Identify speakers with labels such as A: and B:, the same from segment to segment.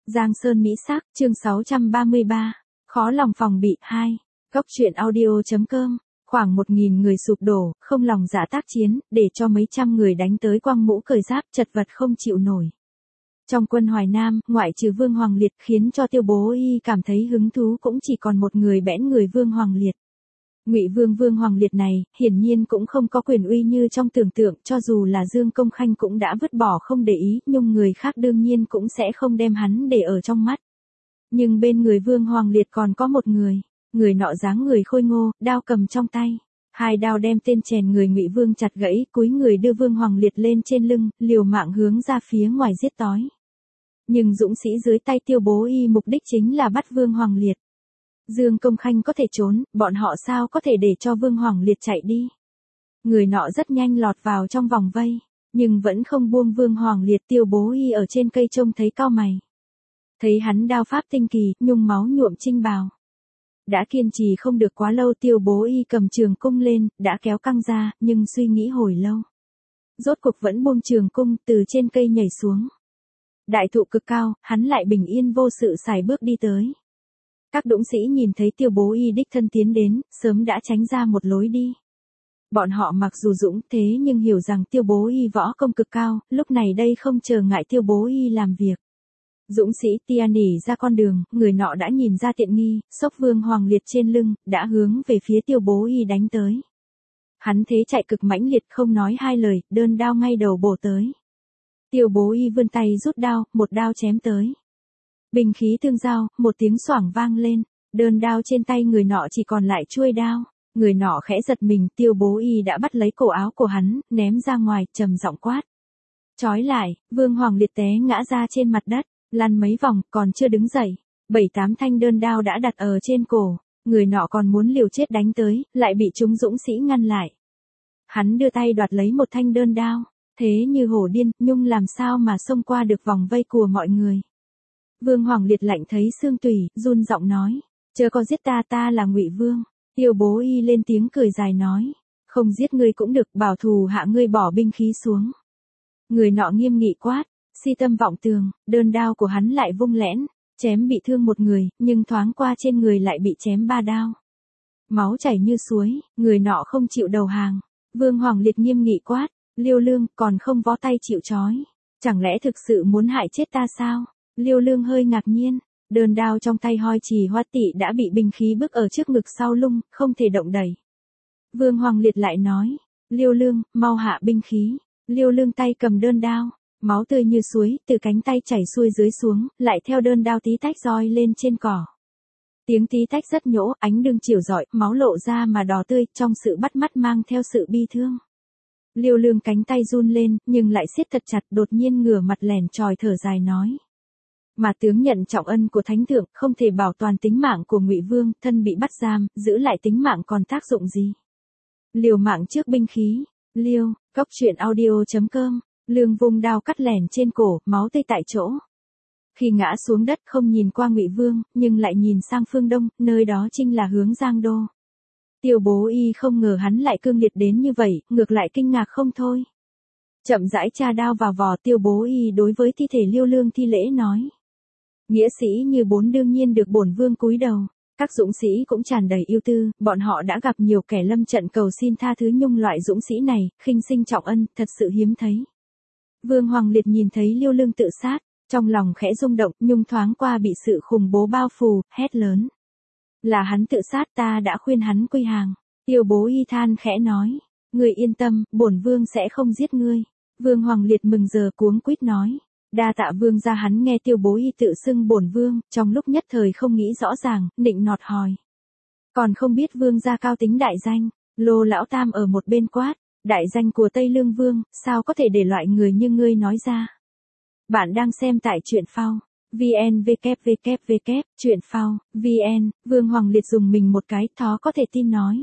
A: Giang Sơn Mỹ Sắc, chương 633, khó lòng phòng bị 2. Góc truyện audio.com, khoảng 1.000 người sụp đổ, không lòng dạ tác chiến, để cho mấy trăm người đánh tới quăng mũ cởi giáp, chật vật không chịu nổi. Trong quân Hoài Nam, ngoại trừ Vương Hoàng Liệt, khiến cho Tiêu Bố Y cảm thấy hứng thú cũng chỉ còn một người bẽn người Vương Hoàng Liệt. Ngụy Vương Vương Hoàng Liệt này, hiển nhiên cũng không có quyền uy như trong tưởng tượng, cho dù là Dương Công Khanh cũng đã vứt bỏ không để ý, nhưng người khác đương nhiên cũng sẽ không đem hắn để ở trong mắt. Nhưng bên người Vương Hoàng Liệt còn có một người nọ dáng người khôi ngô, đao cầm trong tay. Hai đao đem tên chèn người Ngụy Vương chặt gãy, cúi người đưa Vương Hoàng Liệt lên trên lưng, liều mạng hướng ra phía ngoài giết tói. Nhưng dũng sĩ dưới tay Tiêu Bố Y mục đích chính là bắt Vương Hoàng Liệt. Dương Công Khanh có thể trốn, bọn họ sao có thể để cho Vương Hoàng Liệt chạy đi. Người nọ rất nhanh lọt vào trong vòng vây, nhưng vẫn không buông Vương Hoàng Liệt. Tiêu Bố Y ở trên cây trông thấy cau mày. Thấy hắn đao pháp tinh kỳ, nhung máu nhuộm trinh bào. Đã kiên trì không được quá lâu, Tiêu Bố Y cầm trường cung lên, đã kéo căng ra, nhưng suy nghĩ hồi lâu. Rốt cuộc vẫn buông trường cung, từ trên cây nhảy xuống. Đại thụ cực cao, hắn lại bình yên vô sự sải bước đi tới. Các dũng sĩ nhìn thấy Tiêu Bố Y đích thân tiến đến, sớm đã tránh ra một lối đi. Bọn họ mặc dù dũng thế nhưng hiểu rằng Tiêu Bố Y võ công cực cao, lúc này đây không chờ ngại Tiêu Bố Y làm việc. Dũng sĩ tia nỉ ra con đường, người nọ đã nhìn ra tiện nghi, xốc Vương Hoàng Liệt trên lưng, đã hướng về phía Tiêu Bố Y đánh tới. Hắn thế chạy cực mãnh liệt, không nói hai lời, đơn đao ngay đầu bổ tới. Tiêu Bố Y vươn tay rút đao, một đao chém tới. Binh khí tương giao, một tiếng xoảng vang lên, đơn đao trên tay người nọ chỉ còn lại chuôi đao. Người nọ khẽ giật mình, Tiêu Bố Y đã bắt lấy cổ áo của hắn, ném ra ngoài, trầm giọng quát. Trói lại, Vương Hoàng Liệt té ngã ra trên mặt đất, lăn mấy vòng, còn chưa đứng dậy. 7-8 thanh đơn đao đã đặt ở trên cổ, người nọ còn muốn liều chết đánh tới, lại bị chúng dũng sĩ ngăn lại. Hắn đưa tay đoạt lấy một thanh đơn đao, thế như hổ điên, nhung làm sao mà xông qua được vòng vây của mọi người. Vương Hoàng Liệt lạnh thấy xương tủy, run giọng nói, chớ có giết ta, ta là Ngụy Vương. Tiêu Bố Y lên tiếng cười dài nói, không giết ngươi cũng được, bảo thù hạ ngươi bỏ binh khí xuống. Người nọ nghiêm nghị quát, si tâm vọng tường, đơn đao của hắn lại vung lẽn, chém bị thương một người, nhưng thoáng qua trên người lại bị chém 3 đao. Máu chảy như suối, người nọ không chịu đầu hàng. Vương Hoàng Liệt nghiêm nghị quát, Liêu Lương, còn không vó tay chịu trói. Chẳng lẽ thực sự muốn hại chết ta sao? Liêu Lương hơi ngạc nhiên, đơn đao trong tay hoi trì hoa tị đã bị binh khí bức ở trước ngực sau lưng, không thể động đẩy. Vương Hoàng Liệt lại nói, Liêu Lương, mau hạ binh khí. Liêu Lương tay cầm đơn đao, máu tươi như suối, từ cánh tay chảy xuôi dưới xuống, lại theo đơn đao tí tách roi lên trên cỏ. Tiếng tí tách rất nhỗ, ánh đương chiều rọi, máu lộ ra mà đỏ tươi, trong sự bắt mắt mang theo sự bi thương. Liêu Lương cánh tay run lên, nhưng lại siết thật chặt, đột nhiên ngửa mặt lẻn tròi thở dài nói. Mà tướng nhận trọng ân của thánh thượng, không thể bảo toàn tính mạng của Ngụy Vương, thân bị bắt giam, giữ lại tính mạng còn tác dụng gì? Liều mạng trước binh khí. Liêu, góc truyện audio.com, Lương vung đao cắt lẻn trên cổ, máu tươi tại chỗ. Khi ngã xuống đất không nhìn qua Ngụy Vương, nhưng lại nhìn sang phương đông, nơi đó chính là hướng Giang Đô. Tiêu Bố Y không ngờ hắn lại cương liệt đến như vậy, ngược lại kinh ngạc không thôi. Chậm rãi tra đao vào vỏ, Tiêu Bố Y đối với thi thể Liêu Lương thi lễ nói. Nghĩa sĩ như bốn đương nhiên được bổn vương cúi đầu. Các dũng sĩ cũng tràn đầy ưu tư, bọn họ đã gặp nhiều kẻ lâm trận cầu xin tha thứ, nhưng loại dũng sĩ này, khinh sinh trọng ân, thật sự hiếm thấy. Vương Hoàng Liệt nhìn thấy Liêu Lương tự sát, trong lòng khẽ rung động, nhưng thoáng qua bị sự khủng bố bao phủ, hét lớn. Là hắn tự sát, ta đã khuyên hắn quy hàng. Tiêu Bố Y than khẽ nói, ngươi yên tâm, bổn vương sẽ không giết ngươi. Vương Hoàng Liệt mừng giờ cuống quýt nói. Đa tạ vương gia. Hắn nghe Tiêu Bố Y tự xưng bổn vương, trong lúc nhất thời không nghĩ rõ ràng, nịnh nọt hỏi. Còn không biết vương gia cao tính đại danh. Lô Lão Tam ở một bên quát, đại danh của Tây Lương Vương, sao có thể để loại người như ngươi nói ra. Bạn đang xem tại truyện phao. VN www, truyện phao, VN, Vương Hoàng Liệt dùng mình một cái, khó có thể tin nói.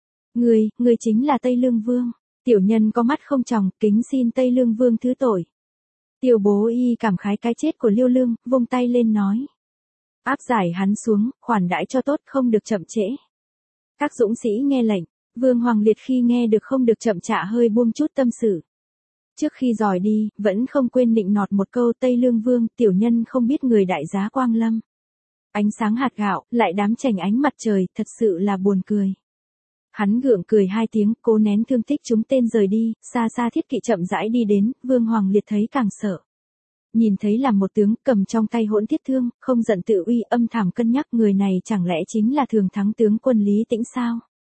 A: Ngươi chính là Tây Lương Vương. Tiểu nhân có mắt không tròng, kính xin Tây Lương Vương thứ tội. Tiêu Bố Y cảm khái cái chết của Liêu Lương, vung tay lên nói. Áp giải hắn xuống, khoản đãi cho tốt, không được chậm trễ. Các dũng sĩ nghe lệnh, Vương Hoàng Liệt khi nghe được không được chậm chạ hơi buông chút tâm sự. Trước khi rời đi, vẫn không quên nịnh nọt một câu Tây Lương Vương, tiểu nhân không biết người đại giá quang lâm. Ánh sáng hạt gạo, lại đám chành ánh mặt trời, thật sự là buồn cười. Hắn gượng cười hai tiếng, cố nén thương tích chúng tên rời đi, xa xa thiết kỵ chậm rãi đi đến, Vương Hoàng Liệt thấy càng sợ. Nhìn thấy là một tướng cầm trong tay hỗn thiết thương, không giận tự uy, âm thầm cân nhắc người này chẳng lẽ chính là thường thắng tướng quân Lý Tĩnh sao?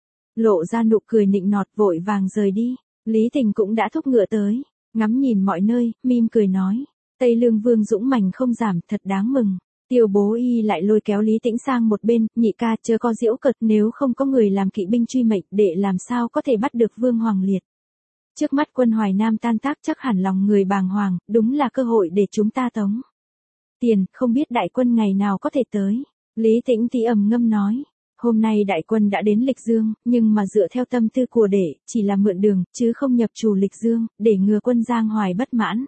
A: Lộ ra nụ cười nịnh nọt vội vàng rời đi, Lý Tình cũng đã thúc ngựa tới, ngắm nhìn mọi nơi, mỉm cười nói, Tây Lương Vương dũng mãnh không giảm, thật đáng mừng. Tiêu Bố Y lại lôi kéo Lý Tĩnh sang một bên, nhị ca chớ có giễu cợt, nếu không có người làm kỵ binh truy mệnh, để làm sao có thể bắt được Vương Hoàng Liệt. Trước mắt quân Hoài Nam tan tác chắc hẳn lòng người bàng hoàng, đúng là cơ hội để chúng ta tống tiền, không biết đại quân ngày nào có thể tới. Lý Tĩnh thì ầm ngâm nói, hôm nay đại quân đã đến Lịch Dương, nhưng mà dựa theo tâm tư của đệ, chỉ là mượn đường, chứ không nhập trù Lịch Dương, để ngừa quân Giang Hoài bất mãn.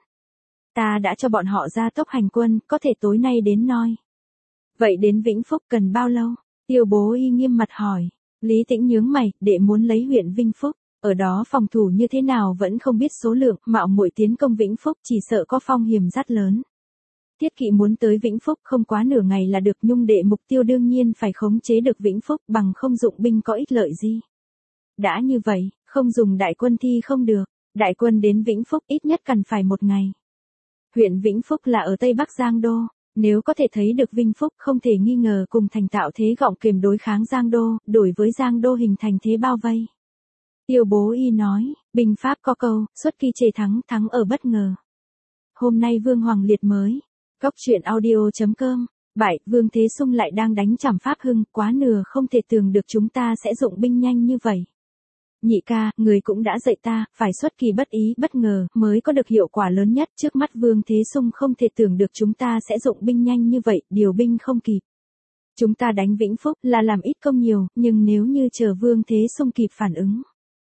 A: Ta đã cho bọn họ ra tốc hành quân, có thể tối nay đến noi. Vậy đến Vĩnh Phúc cần bao lâu? Tiêu Bố Y nghiêm mặt hỏi. Lý Tĩnh nhướng mày, đệ muốn lấy huyện Vĩnh Phúc, ở đó phòng thủ như thế nào vẫn không biết số lượng, mạo muội tiến công Vĩnh Phúc chỉ sợ có phong hiểm rất lớn. Tiết Kỵ muốn tới Vĩnh Phúc không quá nửa ngày là được, nhưng đệ mục tiêu đương nhiên phải khống chế được Vĩnh Phúc, bằng không dụng binh có ích lợi gì. Đã như vậy, không dùng đại quân thi không được, đại quân đến Vĩnh Phúc ít nhất cần phải một ngày. Huyện Vĩnh Phúc là ở Tây Bắc Giang Đô, nếu có thể thấy được Vĩnh Phúc không thể nghi ngờ cùng thành tạo thế gọng kềm đối kháng Giang Đô, đổi với Giang Đô hình thành thế bao vây. Tiêu Bố Y nói, binh pháp có câu, xuất kỳ chế thắng, thắng ở bất ngờ. Hôm nay Vương Hoàng Liệt mới. Góc truyện audio.com. 7. Vương Thế Sung lại đang đánh chảm Pháp Hưng, quá nửa không thể tưởng được chúng ta sẽ dụng binh nhanh như vậy. Nhị ca, người cũng đã dạy ta, phải xuất kỳ bất ý, bất ngờ, mới có được hiệu quả lớn nhất. Trước mắt Vương Thế Sung không thể tưởng được chúng ta sẽ dụng binh nhanh như vậy, điều binh không kịp. Chúng ta đánh Vĩnh Phúc là làm ít công nhiều, nhưng nếu như chờ Vương Thế Sung kịp phản ứng,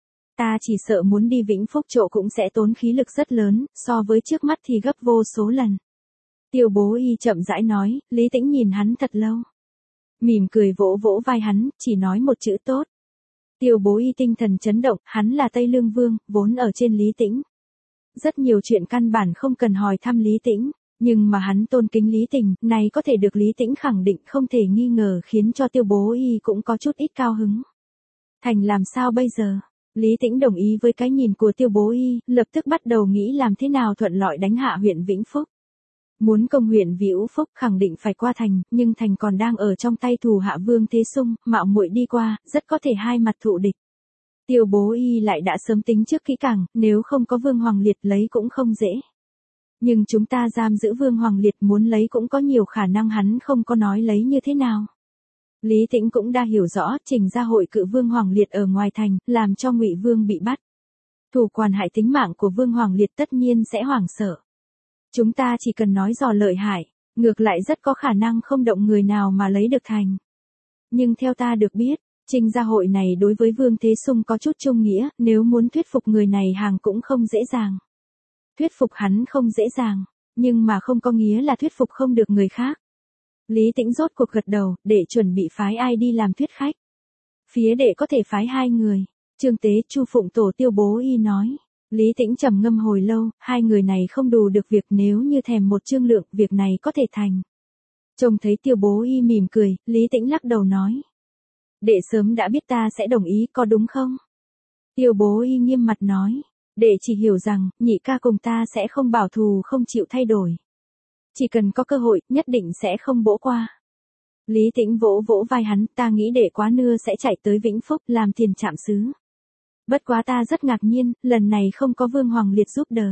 A: ta chỉ sợ muốn đi Vĩnh Phúc chỗ cũng sẽ tốn khí lực rất lớn, so với trước mắt thì gấp vô số lần. Tiêu Bố Y chậm rãi nói, Lý Tĩnh nhìn hắn thật lâu. Mỉm cười vỗ vỗ vai hắn, chỉ nói một chữ tốt. Tiêu Bố Y tinh thần chấn động, hắn là Tây Lương Vương, vốn ở trên Lý Tĩnh. Rất nhiều chuyện căn bản không cần hỏi thăm Lý Tĩnh, nhưng mà hắn tôn kính Lý Tình, này có thể được Lý Tĩnh khẳng định không thể nghi ngờ khiến cho Tiêu Bố Y cũng có chút ít cao hứng. Thành làm sao bây giờ? Lý Tĩnh đồng ý với cái nhìn của Tiêu Bố Y, lập tức bắt đầu nghĩ làm thế nào thuận lợi đánh hạ huyện Vĩnh Phúc. Muốn công huyện Vĩnh Phúc khẳng định phải qua thành, nhưng thành còn đang ở trong tay thủ hạ Vương Thế Sung, mạo muội đi qua, rất có thể hai mặt thụ địch. Tiêu Bố Y lại đã sớm tính trước kỹ càng, nếu không có Vương Hoàng Liệt lấy cũng không dễ. Nhưng chúng ta giam giữ Vương Hoàng Liệt muốn lấy cũng có nhiều khả năng hắn không có nói lấy như thế nào. Lý Tĩnh cũng đã hiểu rõ, trình ra hội cự Vương Hoàng Liệt ở ngoài thành, làm cho Ngụy Vương bị bắt. Thủ quản hại tính mạng của Vương Hoàng Liệt tất nhiên sẽ hoảng sợ. Chúng ta chỉ cần nói dò lợi hại, ngược lại rất có khả năng không động người nào mà lấy được thành. Nhưng theo ta được biết, trình ra hội này đối với Vương Thế Sung có chút chung nghĩa, nếu muốn thuyết phục người này hàng cũng không dễ dàng. Thuyết phục hắn không dễ dàng, nhưng mà không có nghĩa là thuyết phục không được người khác. Lý Tĩnh rốt cuộc gật đầu, để chuẩn bị phái ai đi làm thuyết khách. Phía đệ có thể phái 2 người, Trương Tế, Chu Phụng Tổ, Tiêu Bố Y nói. Lý Tĩnh trầm ngâm hồi lâu, 2 người này không đủ được việc, nếu như thèm một Trương Lượng, việc này có thể thành. Trông thấy Tiêu Bố Y mỉm cười, Lý Tĩnh lắc đầu nói. Đệ sớm đã biết ta sẽ đồng ý có đúng không? Tiêu Bố Y nghiêm mặt nói. Đệ chỉ hiểu rằng, nhị ca cùng ta sẽ không bảo thù không chịu thay đổi. Chỉ cần có cơ hội, nhất định sẽ không bỗ qua. Lý Tĩnh vỗ vỗ vai hắn, ta nghĩ đệ quá nưa sẽ chạy tới Vĩnh Phúc làm tiền trạm sứ. Bất quá ta rất ngạc nhiên, lần này không có Vương Hoàng Liệt giúp đỡ.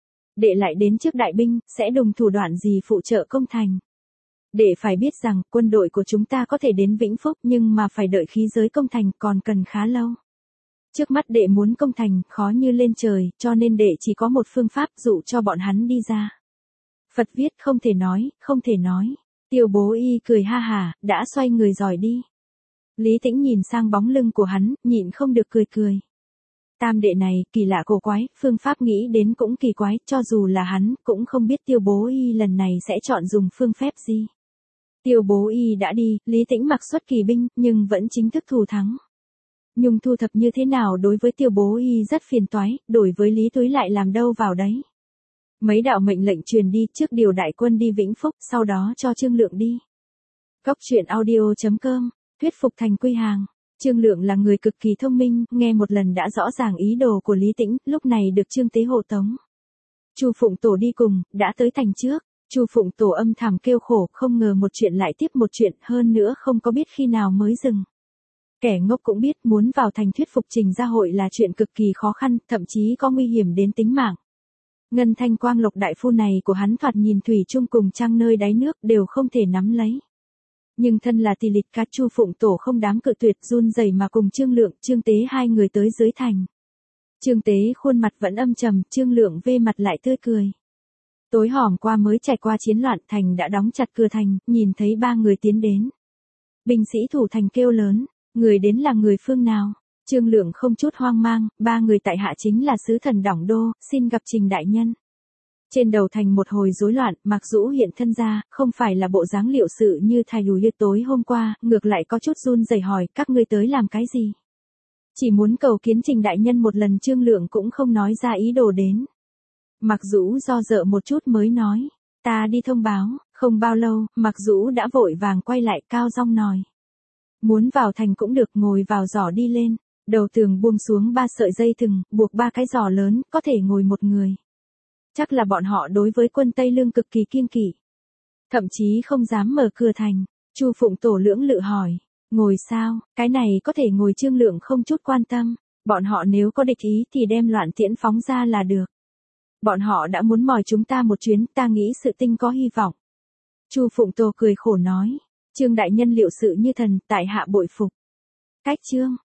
A: Đệ lại đến trước đại binh, sẽ dùng thủ đoạn gì phụ trợ công thành. Đệ phải biết rằng, quân đội của chúng ta có thể đến Vĩnh Phúc nhưng mà phải đợi khí giới công thành còn cần khá lâu. Trước mắt đệ muốn công thành, khó như lên trời, cho nên đệ chỉ có một phương pháp dụ cho bọn hắn đi ra. Phật viết không thể nói, không thể nói. Tiêu Bố Y cười ha hà, đã xoay người rồi đi. Lý Tĩnh nhìn sang bóng lưng của hắn, nhịn không được cười cười. Tam đệ này, kỳ lạ cổ quái, phương pháp nghĩ đến cũng kỳ quái, cho dù là hắn, cũng không biết Tiêu Bố Y lần này sẽ chọn dùng phương phép gì. Tiêu Bố Y đã đi, Lý Tĩnh mặc xuất kỳ binh, nhưng vẫn chính thức thù thắng. Nhung thu thập như thế nào đối với Tiêu Bố Y rất phiền toái, đổi với Lý Túy lại làm đâu vào đấy. Mấy đạo mệnh lệnh truyền đi, trước điều đại quân đi Vĩnh Phúc, sau đó cho Trương Lượng đi. Cốc truyện audio.com, thuyết phục thành quy hàng. Trương Lượng là người cực kỳ thông minh, nghe một lần đã rõ ràng ý đồ của Lý Tĩnh, lúc này được Trương Tế hộ tống. Chu Phụng Tổ đi cùng, đã tới thành trước. Chu Phụng Tổ âm thầm kêu khổ, không ngờ một chuyện lại tiếp một chuyện, hơn nữa không có biết khi nào mới dừng. Kẻ ngốc cũng biết muốn vào thành thuyết phục Trình Gia Hội là chuyện cực kỳ khó khăn, thậm chí có nguy hiểm đến tính mạng. Ngân Thanh Quang Lộc đại phu này của hắn thoạt nhìn thủy chung cùng trang nơi đáy nước đều không thể nắm lấy. Nhưng thân là Tỳ Lịch Cá, Chu Phụng Tổ không dám cự tuyệt, run rẩy mà cùng Trương Lượng, Trương Tế hai người tới dưới thành. Trương Tế khuôn mặt vẫn âm trầm, Trương Lượng vê mặt lại tươi cười. Tối hòm qua mới trải qua chiến loạn, thành đã đóng chặt cửa thành, nhìn thấy ba người tiến đến. Binh sĩ thủ thành kêu lớn, người đến là người phương nào? Trương Lượng không chút hoang mang, ba người tại hạ chính là sứ thần Đỏng Đô, xin gặp Trình đại nhân. Trên đầu thành một hồi rối loạn, Mạc Dũ hiện thân ra, không phải là bộ dáng liệu sự như Thái Lù Hiệt tối hôm qua, ngược lại có chút run rẩy hỏi, các ngươi tới làm cái gì? Chỉ muốn cầu kiến Trình đại nhân một lần. Trương Lượng cũng không nói ra ý đồ đến. Mạc Dũ do dự một chút mới nói, ta đi thông báo. Không bao lâu, Mạc Dũ đã vội vàng quay lại, cao giọng nói. Muốn vào thành cũng được, ngồi vào giỏ đi lên. Đầu tường buông xuống 3 sợi dây thừng, buộc 3 cái giỏ lớn, có thể ngồi một người. Chắc là bọn họ đối với quân Tây Lương cực kỳ kiêng kỵ. Thậm chí không dám mở cửa thành. Chu Phụng Tổ lưỡng lự hỏi, ngồi sao, cái này có thể ngồi. Trương Lượng không chút quan tâm, bọn họ nếu có địch ý thì đem loạn tiễn phóng ra là được. Bọn họ đã muốn mời chúng ta một chuyến, ta nghĩ sự tinh có hy vọng. Chu Phụng Tổ cười khổ nói, Trương đại nhân liệu sự như thần, tại hạ bội phục. Cách chương